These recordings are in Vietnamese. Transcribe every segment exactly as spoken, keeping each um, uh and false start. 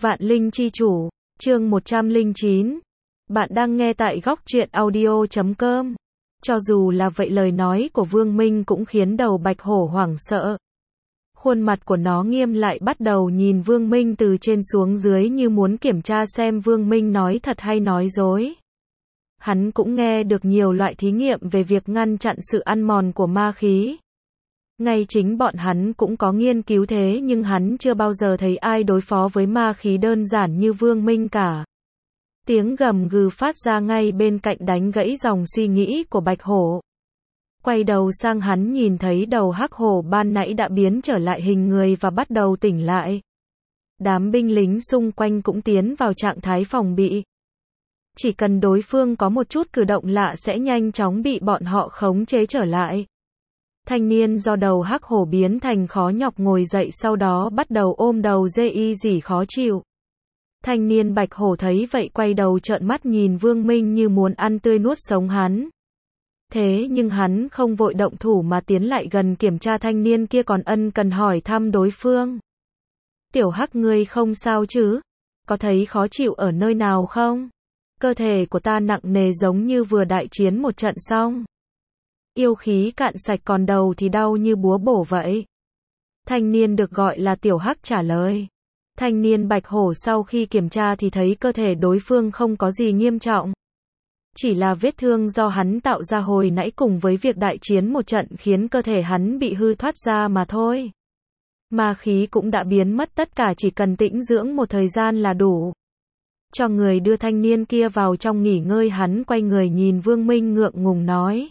Vạn Linh Chi Chủ, chương một trăm lẻ chín. Bạn đang nghe tại góc truyện audio chấm com. Cho dù là vậy lời nói của Vương Minh cũng khiến đầu Bạch Hổ hoảng sợ. Khuôn mặt của nó nghiêm lại bắt đầu nhìn Vương Minh từ trên xuống dưới như muốn kiểm tra xem Vương Minh nói thật hay nói dối. Hắn cũng nghe được nhiều loại thí nghiệm về việc ngăn chặn sự ăn mòn của ma khí. Ngay chính bọn hắn cũng có nghiên cứu thế nhưng hắn chưa bao giờ thấy ai đối phó với ma khí đơn giản như Vương Minh cả. Tiếng gầm gừ phát ra ngay bên cạnh đánh gãy dòng suy nghĩ của Bạch Hổ. Quay đầu sang hắn nhìn thấy đầu hắc hổ ban nãy đã biến trở lại hình người và bắt đầu tỉnh lại. Đám binh lính xung quanh cũng tiến vào trạng thái phòng bị. Chỉ cần đối phương có một chút cử động lạ sẽ nhanh chóng bị bọn họ khống chế trở lại. Thanh niên do đầu hắc hổ biến thành khó nhọc ngồi dậy sau đó bắt đầu ôm đầu dê y dỉ khó chịu. Thanh niên Bạch Hổ thấy vậy quay đầu trợn mắt nhìn Vương Minh như muốn ăn tươi nuốt sống hắn. Thế nhưng hắn không vội động thủ mà tiến lại gần kiểm tra thanh niên kia còn ân cần hỏi thăm đối phương. Tiểu hắc ngươi không sao chứ? Có thấy khó chịu ở nơi nào không? Cơ thể của ta nặng nề giống như vừa đại chiến một trận xong. Yêu khí cạn sạch còn đầu thì đau như búa bổ vậy. Thanh niên được gọi là Tiểu Hắc trả lời. Thanh niên Bạch Hổ sau khi kiểm tra thì thấy cơ thể đối phương không có gì nghiêm trọng. Chỉ là vết thương do hắn tạo ra hồi nãy cùng với việc đại chiến một trận khiến cơ thể hắn bị hư thoát ra mà thôi. Ma khí cũng đã biến mất tất cả chỉ cần tĩnh dưỡng một thời gian là đủ. Cho người đưa thanh niên kia vào trong nghỉ ngơi hắn quay người nhìn Vương Minh ngượng ngùng nói.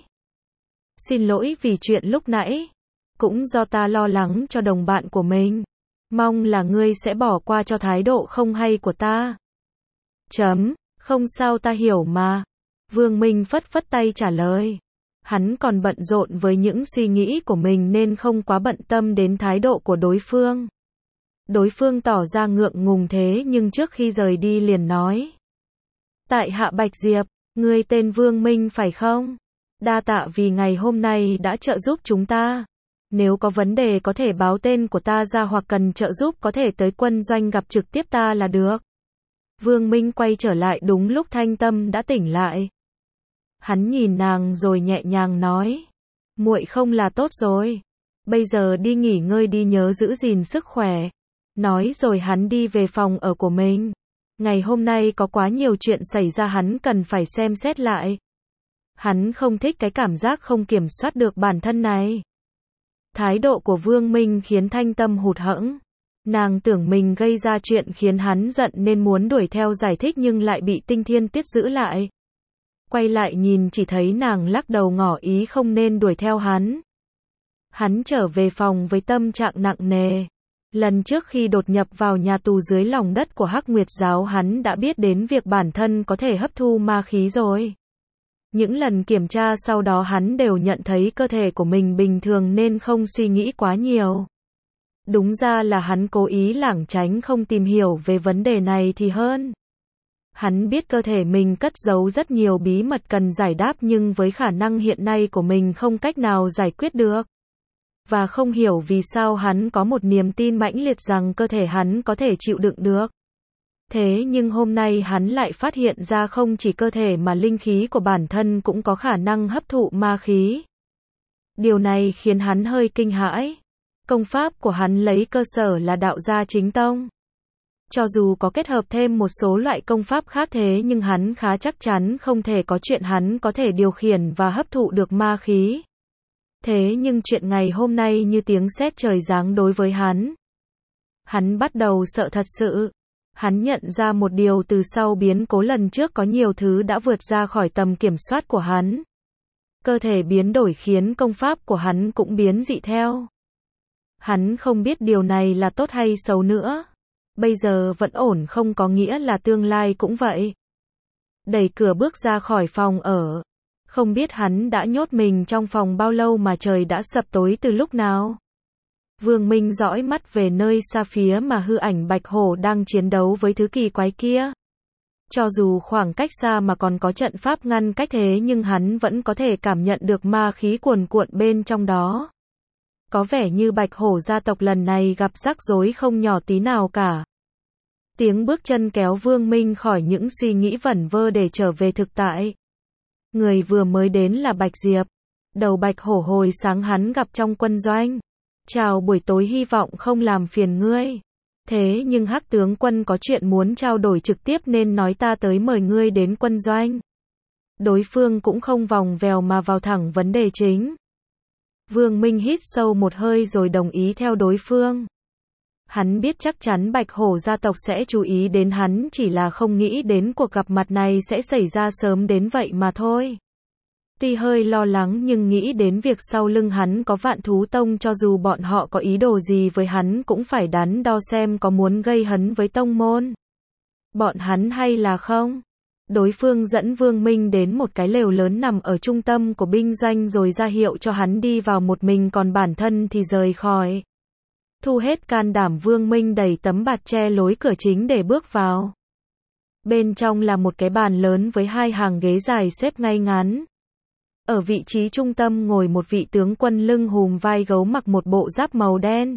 Xin lỗi vì chuyện lúc nãy. Cũng do ta lo lắng cho đồng bạn của mình. Mong là ngươi sẽ bỏ qua cho thái độ không hay của ta. Chấm, không sao ta hiểu mà. Vương Minh phất phất tay trả lời. Hắn còn bận rộn với những suy nghĩ của mình nên không quá bận tâm đến thái độ của đối phương. Đối phương tỏ ra ngượng ngùng thế nhưng trước khi rời đi liền nói. Tại hạ Bạch Diệp, ngươi tên Vương Minh phải không? Đa tạ vì ngày hôm nay đã trợ giúp chúng ta. Nếu có vấn đề có thể báo tên của ta ra hoặc cần trợ giúp có thể tới quân doanh gặp trực tiếp ta là được. Vương Minh quay trở lại đúng lúc Thanh Tâm đã tỉnh lại. Hắn nhìn nàng rồi nhẹ nhàng nói. Muội không là tốt rồi. Bây giờ đi nghỉ ngơi đi nhớ giữ gìn sức khỏe. Nói rồi hắn đi về phòng ở của mình. Ngày hôm nay có quá nhiều chuyện xảy ra hắn cần phải xem xét lại. Hắn không thích cái cảm giác không kiểm soát được bản thân này. Thái độ của Vương Minh khiến Thanh Tâm hụt hẫng. Nàng tưởng mình gây ra chuyện khiến hắn giận nên muốn đuổi theo giải thích nhưng lại bị Tinh Thiên Tuyết giữ lại. Quay lại nhìn chỉ thấy nàng lắc đầu ngỏ ý không nên đuổi theo hắn. Hắn trở về phòng với tâm trạng nặng nề. Lần trước khi đột nhập vào nhà tù dưới lòng đất của Hắc Nguyệt Giáo hắn đã biết đến việc bản thân có thể hấp thu ma khí rồi. Những lần kiểm tra sau đó hắn đều nhận thấy cơ thể của mình bình thường nên không suy nghĩ quá nhiều. Đúng ra là hắn cố ý lảng tránh không tìm hiểu về vấn đề này thì hơn. Hắn biết cơ thể mình cất giấu rất nhiều bí mật cần giải đáp nhưng với khả năng hiện nay của mình không cách nào giải quyết được. Và không hiểu vì sao hắn có một niềm tin mãnh liệt rằng cơ thể hắn có thể chịu đựng được. Thế nhưng hôm nay hắn lại phát hiện ra không chỉ cơ thể mà linh khí của bản thân cũng có khả năng hấp thụ ma khí. Điều này khiến hắn hơi kinh hãi. Công pháp của hắn lấy cơ sở là đạo gia chính tông. Cho dù có kết hợp thêm một số loại công pháp khác thế nhưng hắn khá chắc chắn không thể có chuyện hắn có thể điều khiển và hấp thụ được ma khí. Thế nhưng chuyện ngày hôm nay như tiếng sét trời giáng đối với hắn. Hắn bắt đầu sợ thật sự. Hắn nhận ra một điều từ sau biến cố lần trước có nhiều thứ đã vượt ra khỏi tầm kiểm soát của hắn. Cơ thể biến đổi khiến công pháp của hắn cũng biến dị theo. Hắn không biết điều này là tốt hay xấu nữa. Bây giờ vẫn ổn không có nghĩa là tương lai cũng vậy. Đẩy cửa bước ra khỏi phòng ở. Không biết hắn đã nhốt mình trong phòng bao lâu mà trời đã sập tối từ lúc nào. Vương Minh dõi mắt về nơi xa phía mà hư ảnh Bạch Hổ đang chiến đấu với thứ kỳ quái kia. Cho dù khoảng cách xa mà còn có trận pháp ngăn cách thế nhưng hắn vẫn có thể cảm nhận được ma khí cuồn cuộn bên trong đó. Có vẻ như Bạch Hổ gia tộc lần này gặp rắc rối không nhỏ tí nào cả. Tiếng bước chân kéo Vương Minh khỏi những suy nghĩ vẩn vơ để trở về thực tại. Người vừa mới đến là Bạch Diệp. Đầu Bạch Hổ hồi sáng hắn gặp trong quân doanh. Chào buổi tối, hy vọng không làm phiền ngươi. Thế nhưng Hắc tướng quân có chuyện muốn trao đổi trực tiếp nên nói ta tới mời ngươi đến quân doanh. Đối phương cũng không vòng vèo mà vào thẳng vấn đề chính. Vương Minh hít sâu một hơi rồi đồng ý theo đối phương. Hắn biết chắc chắn Bạch Hổ gia tộc sẽ chú ý đến hắn, chỉ là không nghĩ đến cuộc gặp mặt này sẽ xảy ra sớm đến vậy mà thôi. Tuy hơi lo lắng nhưng nghĩ đến việc sau lưng hắn có Vạn Thú Tông, cho dù bọn họ có ý đồ gì với hắn cũng phải đắn đo xem có muốn gây hấn với tông môn bọn hắn hay là không. Đối phương dẫn Vương Minh đến một cái lều lớn nằm ở trung tâm của binh doanh rồi ra hiệu cho hắn đi vào một mình, còn bản thân thì rời khỏi. Thu hết can đảm, Vương Minh đẩy tấm bạt che lối cửa chính để bước vào. Bên trong là một cái bàn lớn với hai hàng ghế dài xếp ngay ngắn. Ở vị trí trung tâm ngồi một vị tướng quân lưng hùm vai gấu, mặc một bộ giáp màu đen.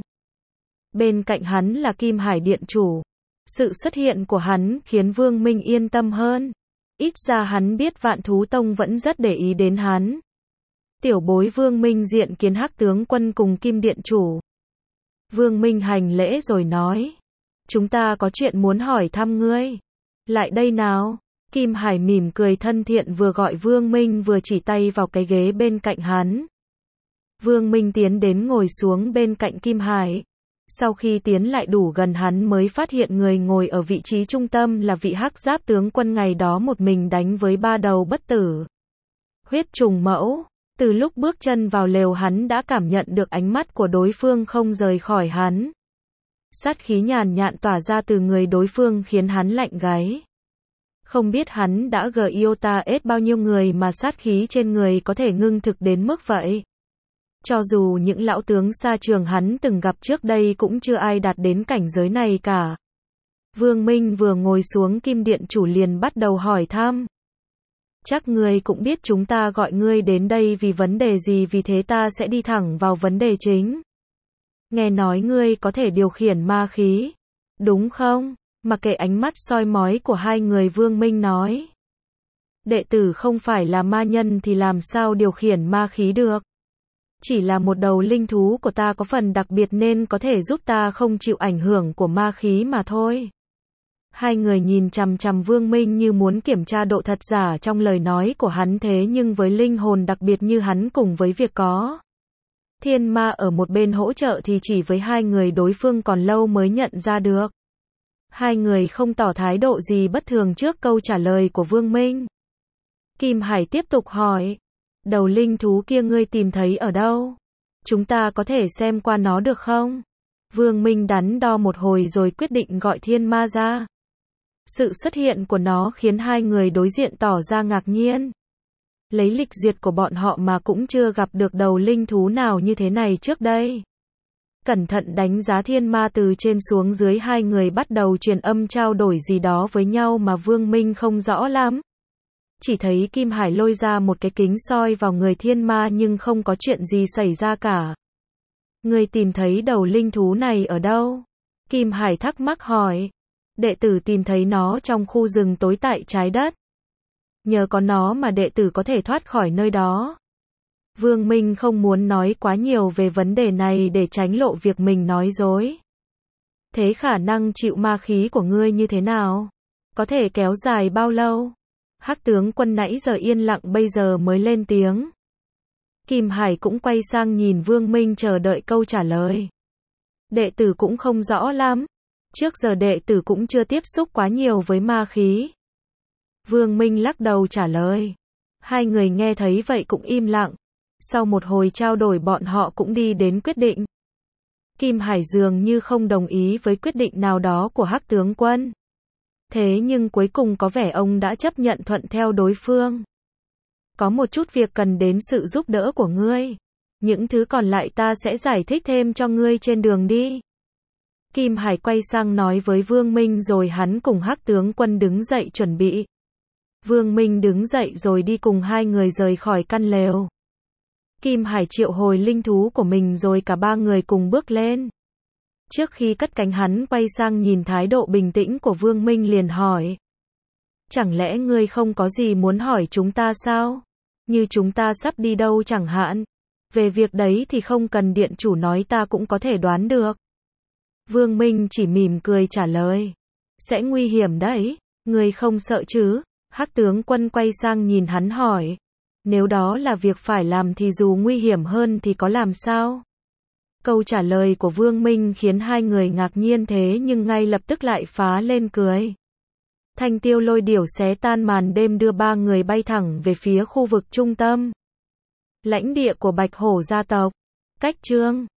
Bên cạnh hắn là Kim Hải điện chủ. Sự xuất hiện của hắn khiến Vương Minh yên tâm hơn. Ít ra hắn biết Vạn Thú Tông vẫn rất để ý đến hắn. Tiểu bối Vương Minh diện kiến Hắc tướng quân cùng Kim điện chủ. Vương Minh hành lễ rồi nói. Chúng ta có chuyện muốn hỏi thăm ngươi. Lại đây nào. Kim Hải mỉm cười thân thiện, vừa gọi Vương Minh vừa chỉ tay vào cái ghế bên cạnh hắn. Vương Minh tiến đến ngồi xuống bên cạnh Kim Hải. Sau khi tiến lại đủ gần hắn mới phát hiện người ngồi ở vị trí trung tâm là vị Hắc giáp tướng quân ngày đó một mình đánh với ba đầu bất tử huyết trùng mẫu. Từ lúc bước chân vào lều hắn đã cảm nhận được ánh mắt của đối phương không rời khỏi hắn. Sát khí nhàn nhạt tỏa ra từ người đối phương khiến hắn lạnh gáy. Không biết hắn đã gờ yêu ta ết bao nhiêu người mà sát khí trên người có thể ngưng thực đến mức vậy. Cho dù những lão tướng xa trường hắn từng gặp trước đây cũng chưa ai đạt đến cảnh giới này cả. Vương Minh vừa ngồi xuống, Kim điện chủ liền bắt đầu hỏi thăm. Chắc ngươi cũng biết chúng ta gọi ngươi đến đây vì vấn đề gì, vì thế ta sẽ đi thẳng vào vấn đề chính. Nghe nói ngươi có thể điều khiển ma khí, đúng không? Mặc kệ ánh mắt soi mói của hai người, Vương Minh nói. Đệ tử không phải là ma nhân thì làm sao điều khiển ma khí được. Chỉ là một đầu linh thú của ta có phần đặc biệt nên có thể giúp ta không chịu ảnh hưởng của ma khí mà thôi. Hai người nhìn chằm chằm Vương Minh như muốn kiểm tra độ thật giả trong lời nói của hắn, thế nhưng với linh hồn đặc biệt như hắn cùng với việc có thiên ma ở một bên hỗ trợ thì chỉ với hai người đối phương còn lâu mới nhận ra được. Hai người không tỏ thái độ gì bất thường trước câu trả lời của Vương Minh. Kim Hải tiếp tục hỏi. Đầu linh thú kia ngươi tìm thấy ở đâu? Chúng ta có thể xem qua nó được không? Vương Minh đắn đo một hồi rồi quyết định gọi thiên ma ra. Sự xuất hiện của nó khiến hai người đối diện tỏ ra ngạc nhiên. Lấy lịch duyệt của bọn họ mà cũng chưa gặp được đầu linh thú nào như thế này trước đây. Cẩn thận đánh giá thiên ma từ trên xuống dưới, hai người bắt đầu truyền âm trao đổi gì đó với nhau mà Vương Minh không rõ lắm. Chỉ thấy Kim Hải lôi ra một cái kính soi vào người thiên ma nhưng không có chuyện gì xảy ra cả. Ngươi tìm thấy đầu linh thú này ở đâu? Kim Hải thắc mắc hỏi. Đệ tử tìm thấy nó trong khu rừng tối tại trái đất. Nhờ có nó mà đệ tử có thể thoát khỏi nơi đó. Vương Minh không muốn nói quá nhiều về vấn đề này để tránh lộ việc mình nói dối. Thế khả năng chịu ma khí của ngươi như thế nào? Có thể kéo dài bao lâu? Hắc tướng quân nãy giờ yên lặng bây giờ mới lên tiếng. Kim Hải cũng quay sang nhìn Vương Minh chờ đợi câu trả lời. Đệ tử cũng không rõ lắm. Trước giờ đệ tử cũng chưa tiếp xúc quá nhiều với ma khí. Vương Minh lắc đầu trả lời. Hai người nghe thấy vậy cũng im lặng. Sau một hồi trao đổi bọn họ cũng đi đến quyết định. Kim Hải dường như không đồng ý với quyết định nào đó của Hắc tướng quân. Thế nhưng cuối cùng có vẻ ông đã chấp nhận thuận theo đối phương. Có một chút việc cần đến sự giúp đỡ của ngươi. Những thứ còn lại ta sẽ giải thích thêm cho ngươi trên đường đi. Kim Hải quay sang nói với Vương Minh rồi hắn cùng Hắc tướng quân đứng dậy chuẩn bị. Vương Minh đứng dậy rồi đi cùng hai người rời khỏi căn lều. Kim Hải triệu hồi linh thú của mình rồi cả ba người cùng bước lên. Trước khi cất cánh hắn quay sang nhìn thái độ bình tĩnh của Vương Minh liền hỏi. Chẳng lẽ ngươi không có gì muốn hỏi chúng ta sao? Như chúng ta sắp đi đâu chẳng hạn? Về việc đấy thì không cần điện chủ nói ta cũng có thể đoán được. Vương Minh chỉ mỉm cười trả lời. Sẽ nguy hiểm đấy, ngươi không sợ chứ? Hắc tướng quân quay sang nhìn hắn hỏi. Nếu đó là việc phải làm thì dù nguy hiểm hơn thì có làm sao? Câu trả lời của Vương Minh khiến hai người ngạc nhiên thế nhưng ngay lập tức lại phá lên cười. Thanh tiêu lôi điểu xé tan màn đêm đưa ba người bay thẳng về phía khu vực trung tâm. Lãnh địa của Bạch Hổ gia tộc. Cách chương